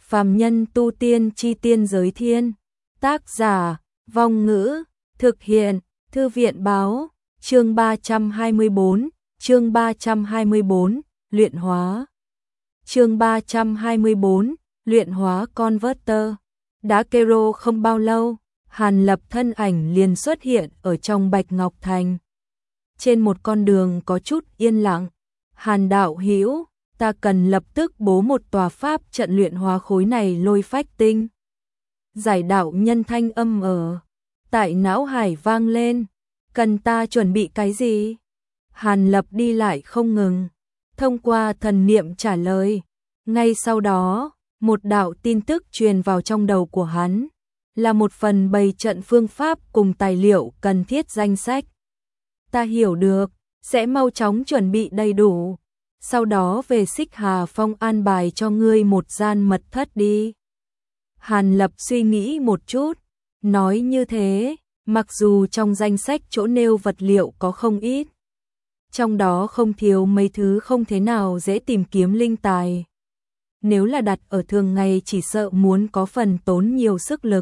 Phàm nhân tu tiên chi tiên giới thiên. Tác giả, Vong Ngữ, thực hiện, Thư viện báo, chương 324, luyện hóa. Chương 324, luyện hóa converter. Đã kero không bao lâu, Hàn Lập thân ảnh liền xuất hiện ở trong Bạch Ngọc Thành. Trên một con đường có chút yên lặng, Hàn đạo hữu, ta cần lập tức bố một tòa pháp trận luyện hóa khối này lôi phách tinh. Giải đạo nhân thanh âm ở tại não hải vang lên, cần ta chuẩn bị cái gì? Hàn Lập đi lại không ngừng, thông qua thần niệm trả lời. Ngay sau đó, một đạo tin tức truyền vào trong đầu của hắn, là một phần bày trận phương pháp cùng tài liệu cần thiết danh sách. Ta hiểu được, sẽ mau chóng chuẩn bị đầy đủ. Sau đó về Xích Hà Phong an bài cho ngươi một gian mật thất đi. Hàn Lập suy nghĩ một chút, nói như thế, mặc dù trong danh sách chỗ nêu vật liệu có không ít, trong đó không thiếu mấy thứ không thế nào dễ tìm kiếm linh tài. Nếu là đặt ở thường ngày chỉ sợ muốn có phần tốn nhiều sức lực.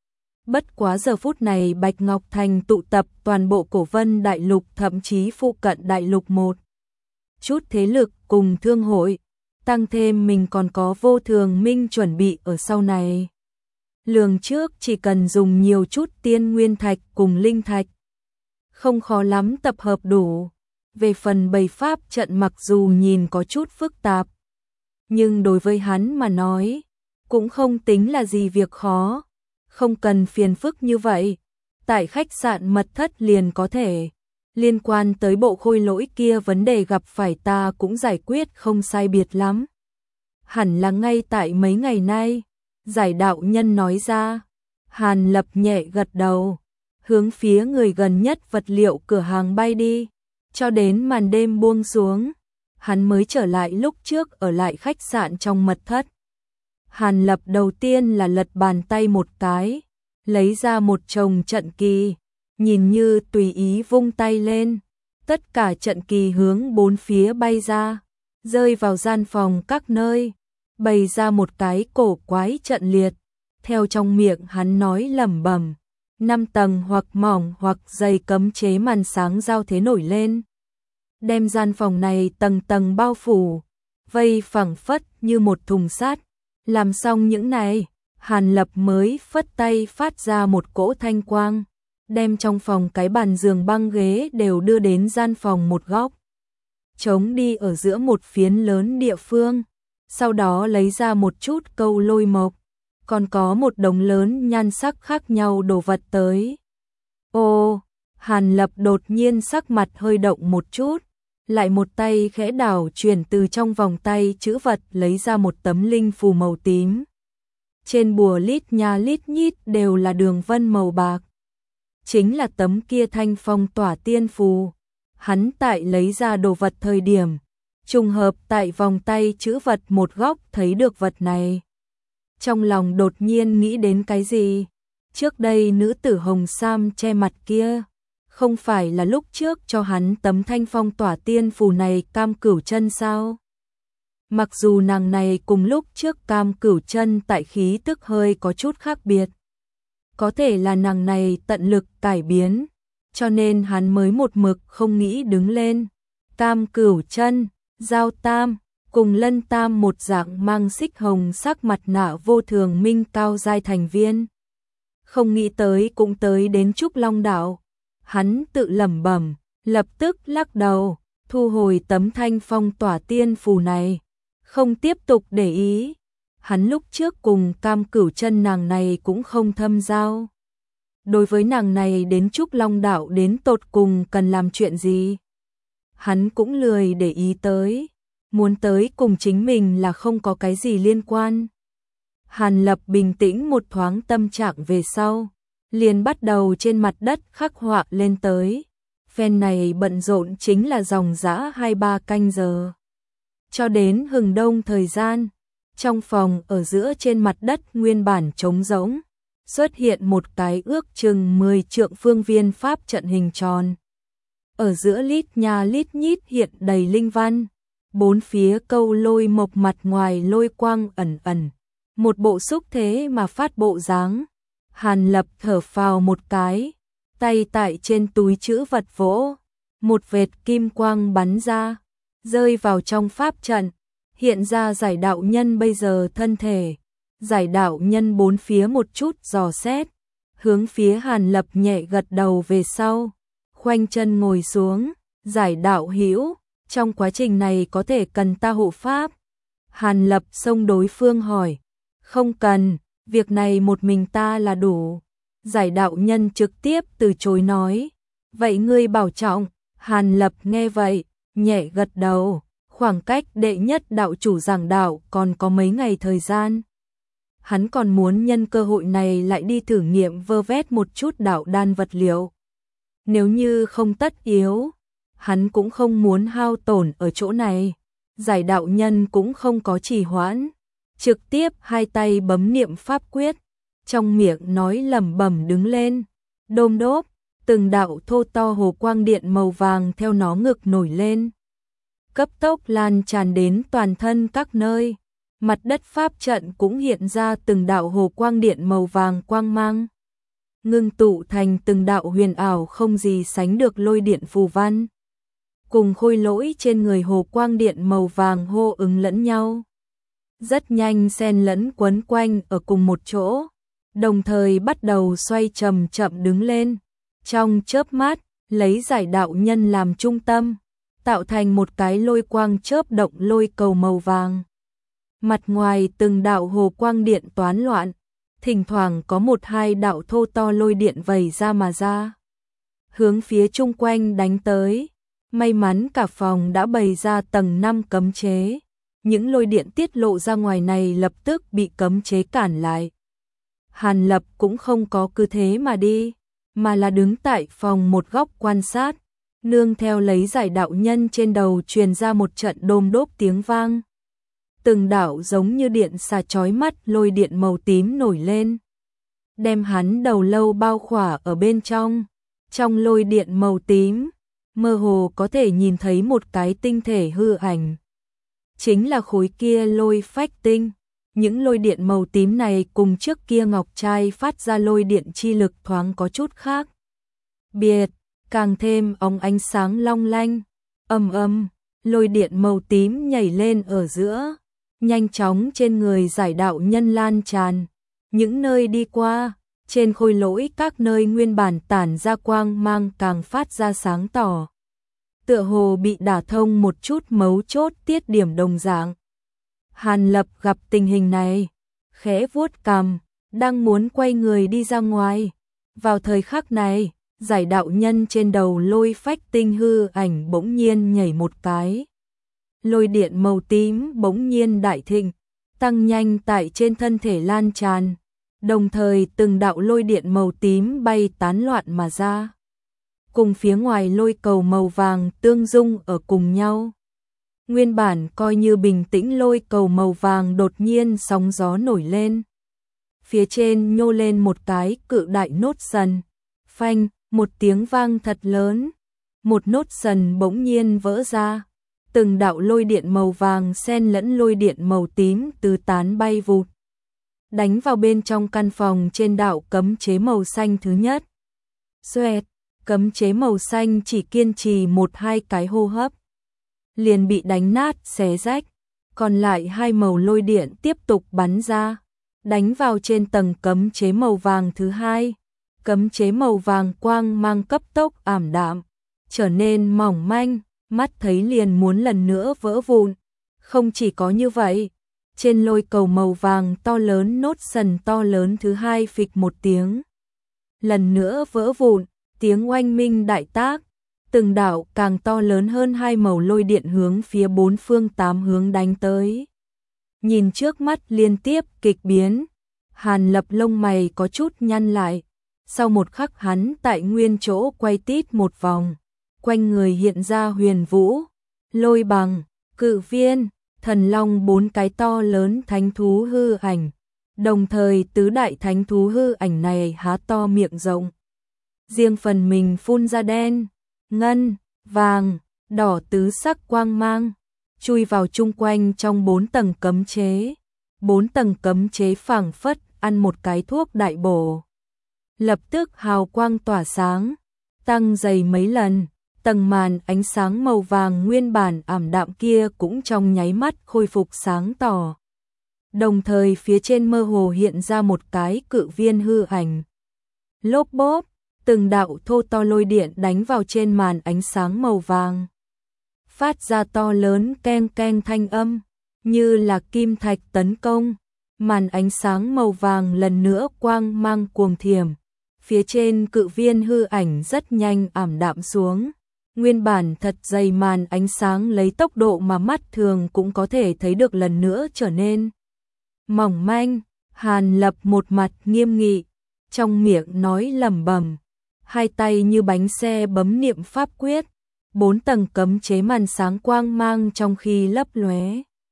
Bất quá giờ phút này Bạch Ngọc Thành tụ tập toàn bộ Cổ Vân Đại Lục, thậm chí phụ cận Đại Lục một chút thế lực cùng thương hội, tăng thêm mình còn có Vô Thường Minh chuẩn bị ở sau này. Lường trước chỉ cần dùng nhiều chút tiên nguyên thạch cùng linh thạch, không khó lắm tập hợp đủ. Về phần bày pháp trận mặc dù nhìn có chút phức tạp, nhưng đối với hắn mà nói, cũng không tính là gì việc khó, không cần phiền phức như vậy. Tại khách sạn mật thất liền có thể. Liên quan tới bộ khôi lỗi kia vấn đề gặp phải ta cũng giải quyết không sai biệt lắm. Hẳn là ngay tại mấy ngày nay, giải đạo nhân nói ra. Hàn Lập nhẹ gật đầu, hướng phía người gần nhất vật liệu cửa hàng bay đi, cho đến màn đêm buông xuống, hắn mới trở lại lúc trước ở lại khách sạn trong mật thất. Hàn Lập đầu tiên là lật bàn tay một cái, lấy ra một chồng trận kỳ, nhìn như tùy ý vung tay lên, tất cả trận kỳ hướng bốn phía bay ra, rơi vào gian phòng các nơi, bày ra một cái cổ quái trận liệt. Theo trong miệng hắn nói lẩm bẩm, 5 tầng hoặc mỏng hoặc dày cấm chế màn sáng giao thế nổi lên, đem gian phòng này tầng tầng bao phủ, vây phẳng phất như một thùng sắt. Làm xong những này, Hàn Lập mới phất tay phát ra một cỗ thanh quang, đem trong phòng cái bàn giường băng ghế đều đưa đến gian phòng một góc, chống đi ở giữa một phiến lớn địa phương, sau đó lấy ra một chút câu lôi mộc, còn có một đống lớn nhan sắc khác nhau đồ vật tới. Ô, Hàn Lập đột nhiên sắc mặt hơi động một chút, lại một tay khẽ đảo chuyển từ trong vòng tay chữ vật lấy ra một tấm linh phù màu tím. Trên bùa lít nha lít nhít đều là đường vân màu bạc. Chính là tấm kia thanh phong tỏa tiên phù. Hắn tại lấy ra đồ vật thời điểm, trùng hợp tại vòng tay chữ vật một góc thấy được vật này. Trong lòng đột nhiên nghĩ đến cái gì? Trước đây nữ tử hồng sam che mặt kia, không phải là lúc trước cho hắn tấm thanh phong tỏa tiên phù này Cam Cửu Chân sao? Mặc dù nàng này cùng lúc trước Cam Cửu Chân tại khí tức hơi có chút khác biệt, có thể là nàng này tận lực cải biến, cho nên hắn mới một mực không nghĩ đứng lên. Cam Cửu Chân, Giao Tam, cùng Lân Tam một dạng mang xích hồng sắc mặt nạ Vô Thường Minh cao giai thành viên. Không nghĩ tới cũng tới đến Trúc Long Đảo. Hắn tự lẩm bẩm, lập tức lắc đầu, thu hồi tấm thanh phong tỏa tiên phù này, không tiếp tục để ý. Hắn lúc trước cùng Cam Cửu Chân nàng này cũng không thâm giao. Đối với nàng này đến Trúc Long Đảo đến tột cùng cần làm chuyện gì, hắn cũng lười để ý tới, muốn tới cùng chính mình là không có cái gì liên quan. Hàn Lập bình tĩnh một thoáng tâm trạng về sau, liền bắt đầu trên mặt đất khắc họa lên tới. Phen này bận rộn chính là dòng dã 2-3 canh giờ. Cho đến hừng đông thời gian, trong phòng ở giữa trên mặt đất nguyên bản trống rỗng, xuất hiện một cái ước chừng 10 trượng phương viên pháp trận hình tròn. Ở giữa lít nha lít nhít hiện đầy linh văn, bốn phía câu lôi mộc mặt ngoài lôi quang ẩn ẩn, một bộ xúc thế mà phát bộ dáng. Hàn Lập thở phào một cái, tay tại trên túi trữ vật vỗ, một vệt kim quang bắn ra, rơi vào trong pháp trận, hiện ra giải đạo nhân bây giờ thân thể. Giải đạo nhân bốn phía một chút dò xét, hướng phía Hàn Lập nhẹ gật đầu về sau, khoanh chân ngồi xuống. Giải đạo hữu, trong quá trình này có thể cần ta hộ pháp? Hàn Lập xông đối phương hỏi. Không cần, việc này một mình ta là đủ. Giải đạo nhân trực tiếp từ chối nói. Vậy ngươi bảo trọng. Hàn Lập nghe vậy, nhẹ gật đầu. Khoảng cách đệ nhất đạo chủ giảng đạo còn có mấy ngày thời gian. Hắn còn muốn nhân cơ hội này lại đi thử nghiệm vơ vét một chút đạo đan vật liệu. Nếu như không tất yếu, hắn cũng không muốn hao tổn ở chỗ này. Giải đạo nhân cũng không có trì hoãn, trực tiếp hai tay bấm niệm pháp quyết, trong miệng nói lẩm bẩm đứng lên. Đôm đốp, từng đạo thô to hồ quang điện màu vàng theo nó ngực nổi lên, cấp tốc lan tràn đến toàn thân các nơi. Mặt đất pháp trận cũng hiện ra từng đạo hồ quang điện màu vàng quang mang, ngưng tụ thành từng đạo huyền ảo không gì sánh được lôi điện phù văn, cùng khôi lỗi trên người hồ quang điện màu vàng hô ứng lẫn nhau, rất nhanh xen lẫn quấn quanh ở cùng một chỗ, đồng thời bắt đầu xoay chậm chậm đứng lên. Trong chớp mắt, lấy giải đạo nhân làm trung tâm, tạo thành một cái lôi quang chớp động lôi cầu màu vàng. Mặt ngoài từng đạo hồ quang điện toán loạn, thỉnh thoảng có một hai đạo thô to lôi điện vẩy ra mà ra, hướng phía chung quanh đánh tới. May mắn cả phòng đã bày ra tầng 5 cấm chế, những lôi điện tiết lộ ra ngoài này lập tức bị cấm chế cản lại. Hàn Lập cũng không có cứ thế mà đi, mà là đứng tại phòng một góc quan sát, nương theo lấy giải đạo nhân trên đầu truyền ra một trận đôm đốp tiếng vang. Từng đạo giống như điện xà chói mắt lôi điện màu tím nổi lên, đem hắn đầu lâu bao khỏa ở bên trong. Trong lôi điện màu tím, mơ hồ có thể nhìn thấy một cái tinh thể hư ảnh. Chính là khối kia lôi phách tinh. Những lôi điện màu tím này cùng trước kia ngọc trai phát ra lôi điện chi lực thoáng có chút khác biệt, càng thêm óng ánh sáng long lanh. Lôi điện màu tím nhảy lên ở giữa, nhanh chóng trên người giải đạo nhân lan tràn. Những nơi đi qua, trên khôi lỗi các nơi nguyên bản tản ra quang mang càng phát ra sáng tỏ, tựa hồ bị đả thông một chút mấu chốt tiết điểm đồng dạng. Hàn Lập gặp tình hình này, khẽ vuốt cằm, đang muốn quay người đi ra ngoài. Vào thời khắc này, giải đạo nhân trên đầu lôi phách tinh hư ảnh bỗng nhiên nhảy một cái. Lôi điện màu tím bỗng nhiên đại thịnh, tăng nhanh tại trên thân thể lan tràn, đồng thời từng đạo lôi điện màu tím bay tán loạn mà ra, cùng phía ngoài lôi cầu màu vàng tương dung ở cùng nhau. Nguyên bản coi như bình tĩnh lôi cầu màu vàng đột nhiên sóng gió nổi lên. Phía trên nhô lên một cái cự đại nốt sần. Phanh, một tiếng vang thật lớn. Một nốt sần bỗng nhiên vỡ ra. Từng đạo lôi điện màu vàng xen lẫn lôi điện màu tím tứ tán bay vụt, đánh vào bên trong căn phòng trên đạo cấm chế màu xanh thứ nhất. Xoẹt, cấm chế màu xanh chỉ kiên trì một hai cái hô hấp, liền bị đánh nát xé rách, còn lại hai màu lôi điện tiếp tục bắn ra, đánh vào trên tầng cấm chế màu vàng thứ hai. Cấm chế màu vàng quang mang cấp tốc ảm đạm, trở nên mỏng manh, mắt thấy liền muốn lần nữa vỡ vụn. Không chỉ có như vậy, trên lôi cầu màu vàng to lớn nốt sần to lớn thứ hai phịch một tiếng, lần nữa vỡ vụn, tiếng oanh minh đại tác. Từng đạo càng to lớn hơn hai màu lôi điện hướng phía bốn phương tám hướng đánh tới. Nhìn trước mắt liên tiếp kịch biến, Hàn Lập lông mày có chút nhăn lại. Sau một khắc hắn tại nguyên chỗ quay tít một vòng, quanh người hiện ra huyền vũ, lôi bằng, cự viên, thần long bốn cái to lớn thánh thú hư ảnh. Đồng thời tứ đại thánh thú hư ảnh này há to miệng rộng, riêng phần mình phun ra đen, ngân, vàng, đỏ tứ sắc quang mang, chui vào chung quanh trong bốn tầng cấm chế. 4 tầng cấm chế phảng phất ăn một cái thuốc đại bổ. Lập tức hào quang tỏa sáng, tăng dày mấy lần, tầng màn ánh sáng màu vàng nguyên bản ảm đạm kia cũng trong nháy mắt khôi phục sáng tỏ. Đồng thời phía trên mơ hồ hiện ra một cái cự viên hư ảnh. Lốp bốp, từng đạo thô to lôi điện đánh vào trên màn ánh sáng màu vàng. Phát ra to lớn keng keng thanh âm, như là kim thạch tấn công. Màn ánh sáng màu vàng lần nữa quang mang cuồng thiểm. Phía trên cự viên hư ảnh rất nhanh ảm đạm xuống. Nguyên bản thật dày màn ánh sáng lấy tốc độ mà mắt thường cũng có thể thấy được lần nữa trở nên mỏng manh. Hàn Lập một mặt nghiêm nghị, trong miệng nói lẩm bẩm, hai tay như bánh xe bấm niệm pháp quyết. 4 tầng cấm chế màn sáng quang mang trong khi lấp lóe.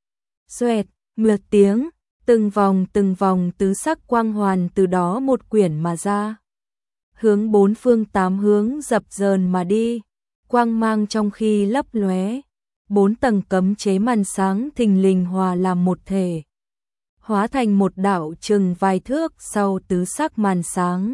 Xoẹt, mượt tiếng, từng vòng tứ sắc quang hoàn từ đó một quyển mà ra. Hướng 4 phương 8 hướng dập dờn mà đi, quang mang trong khi lấp lóe. 4 tầng cấm chế màn sáng thình lình hòa làm một thể, hóa thành một đạo chừng vài thước sau tứ sắc màn sáng,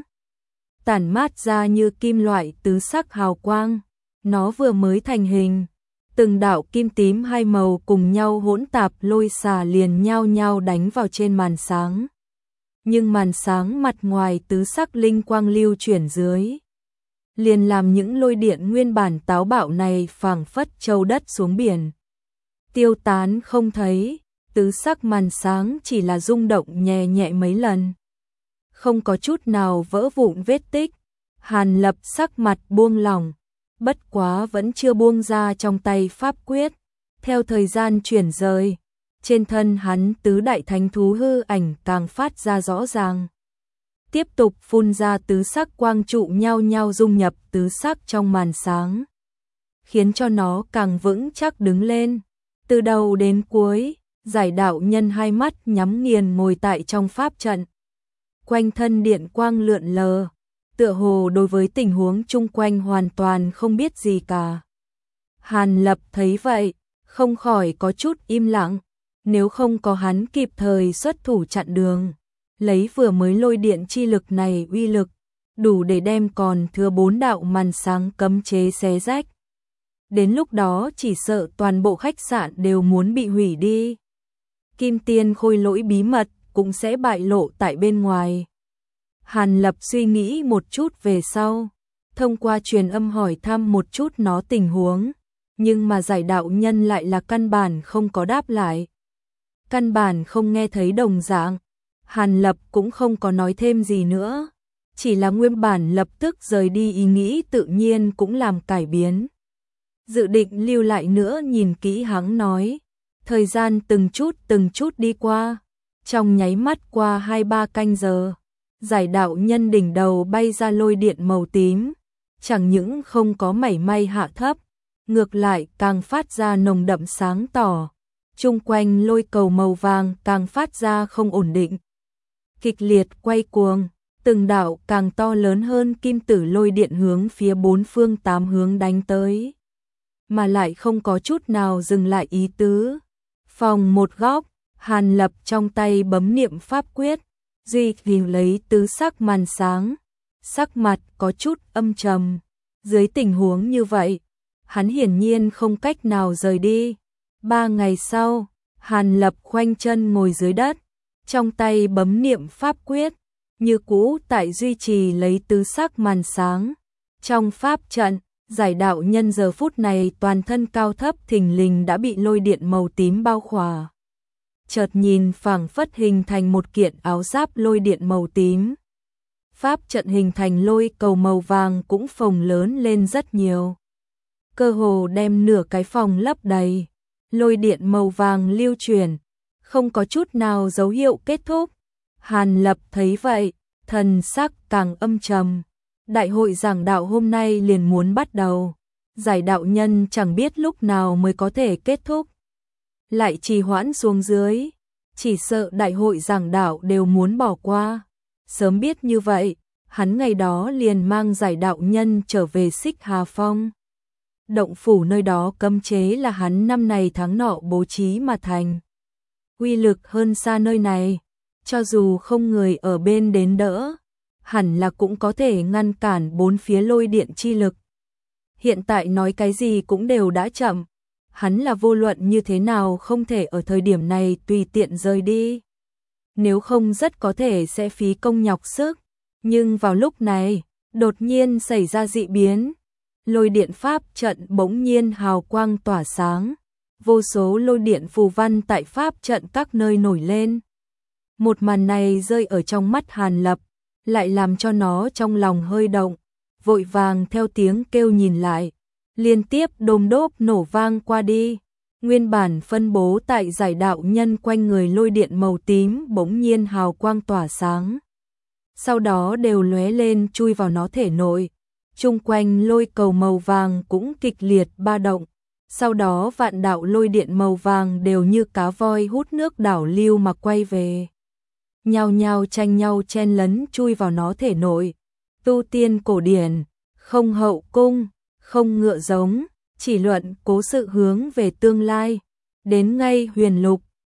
tản mát ra như kim loại tứ sắc hào quang. Nó vừa mới thành hình, từng đạo kim tím hai màu cùng nhau hỗn tạp lôi xả liền nhau nhau đánh vào trên màn sáng. Nhưng màn sáng mặt ngoài tứ sắc linh quang lưu chuyển dưới, liền làm những lôi điện nguyên bản táo bạo này phảng phất châu đất xuống biển, tiêu tán không thấy. Tứ sắc màn sáng chỉ là rung động nhẹ nhẹ mấy lần, không có chút nào vỡ vụn vết tích. Hàn Lập sắc mặt buông lỏng, bất quá vẫn chưa buông ra trong tay pháp quyết. Theo thời gian chuyển rời, trên thân hắn tứ đại thánh thú hư ảnh càng phát ra rõ ràng. Tiếp tục phun ra tứ sắc quang trụ nhau nhau dung nhập tứ sắc trong màn sáng, khiến cho nó càng vững chắc đứng lên. Từ đầu đến cuối, Giải đạo nhân hai mắt nhắm nghiền ngồi tại trong pháp trận. Quanh thân điện quang lượn lờ, tựa hồ đối với tình huống chung quanh hoàn toàn không biết gì cả. Hàn Lập thấy vậy, không khỏi có chút im lặng. Nếu không có hắn kịp thời xuất thủ chặn đường, lấy vừa mới lôi điện chi lực này uy lực, đủ để đem còn thừa 4 đạo màn sáng cấm chế xé rách. Đến lúc đó chỉ sợ toàn bộ khách sạn đều muốn bị hủy đi. Kim Tiên khôi lỗi bí mật cũng sẽ bại lộ tại bên ngoài. Hàn Lập suy nghĩ một chút về sau, thông qua truyền âm hỏi thăm một chút nó tình huống, nhưng mà Giải đạo nhân lại là căn bản không có đáp lại. Căn bản không nghe thấy đồng dạng. Hàn Lập cũng không có nói thêm gì nữa, chỉ là nguyên bản lập tức rời đi ý nghĩ tự nhiên cũng làm cải biến. Dự định lưu lại nữa nhìn kỹ hắn nói. Thời gian từng chút đi qua, trong nháy mắt qua 2-3 canh giờ, Giải đạo nhân đỉnh đầu bay ra lôi điện màu tím, chẳng những không có mảy may hạ thấp, ngược lại càng phát ra nồng đậm sáng tỏ. Chung quanh lôi cầu màu vàng càng phát ra không ổn định, kịch liệt quay cuồng, từng đạo càng to lớn hơn kim tử lôi điện hướng phía 4 phương 8 hướng đánh tới, mà lại không có chút nào dừng lại ý tứ. Phòng một góc, Hàn Lập trong tay bấm niệm pháp quyết, duy trì lấy tứ sắc màn sáng, sắc mặt có chút âm trầm. Dưới tình huống như vậy, hắn hiển nhiên không cách nào rời đi. 3 ngày sau, Hàn Lập khoanh chân ngồi dưới đất, trong tay bấm niệm pháp quyết, như cũ tại duy trì lấy tứ sắc màn sáng. Trong pháp trận, Giải đạo nhân giờ phút này toàn thân cao thấp thình lình đã bị lôi điện màu tím bao khỏa. Chợt nhìn phảng phất hình thành một kiện áo giáp lôi điện màu tím. Pháp trận hình thành lôi cầu màu vàng cũng phồng lớn lên rất nhiều, cơ hồ đem nửa cái phòng lấp đầy. Lôi điện màu vàng lưu chuyển, không có chút nào dấu hiệu kết thúc. Hàn Lập thấy vậy, thần sắc càng âm trầm. Đại hội giảng đạo hôm nay liền muốn bắt đầu, Giải đạo nhân chẳng biết lúc nào mới có thể kết thúc, lại trì hoãn xuống dưới, chỉ sợ đại hội giảng đạo đều muốn bỏ qua. Sớm biết như vậy, hắn ngày đó liền mang Giải đạo nhân trở về Xích Hà Phong. Động phủ nơi đó cấm chế là hắn năm này tháng nọ bố trí mà thành. uy lực hơn xa nơi này, cho dù không người ở bên đến đỡ, hẳn là cũng có thể ngăn cản bốn phía lôi điện chi lực. Hiện tại nói cái gì cũng đều đã chậm, hắn là vô luận như thế nào không thể ở thời điểm này tùy tiện rời đi. Nếu không rất có thể sẽ phí công nhọc sức, nhưng vào lúc này, đột nhiên xảy ra dị biến. Lôi điện pháp trận bỗng nhiên hào quang tỏa sáng, vô số lôi điện phù văn tại pháp trận các nơi nổi lên. Một màn này rơi ở trong mắt Hàn Lập, lại làm cho nó trong lòng hơi động, vội vàng theo tiếng kêu nhìn lại, liên tiếp đôm đốp nổ vang qua đi. Nguyên bản phân bố tại giải đạo nhân quanh người lôi điện màu tím bỗng nhiên hào quang tỏa sáng. Sau đó đều lóe lên chui vào nó thể nội. Chung quanh lôi cầu màu vàng cũng kịch liệt ba động. Sau đó vạn đạo lôi điện màu vàng đều như cá voi hút nước đảo lưu mà quay về. Nhao nhao tranh nhau chen lấn chui vào nó thể nội. Tu tiên cổ điển, không hậu cung, không ngựa giống, chỉ luận cố sự hướng về tương lai. Đến ngay huyền lục,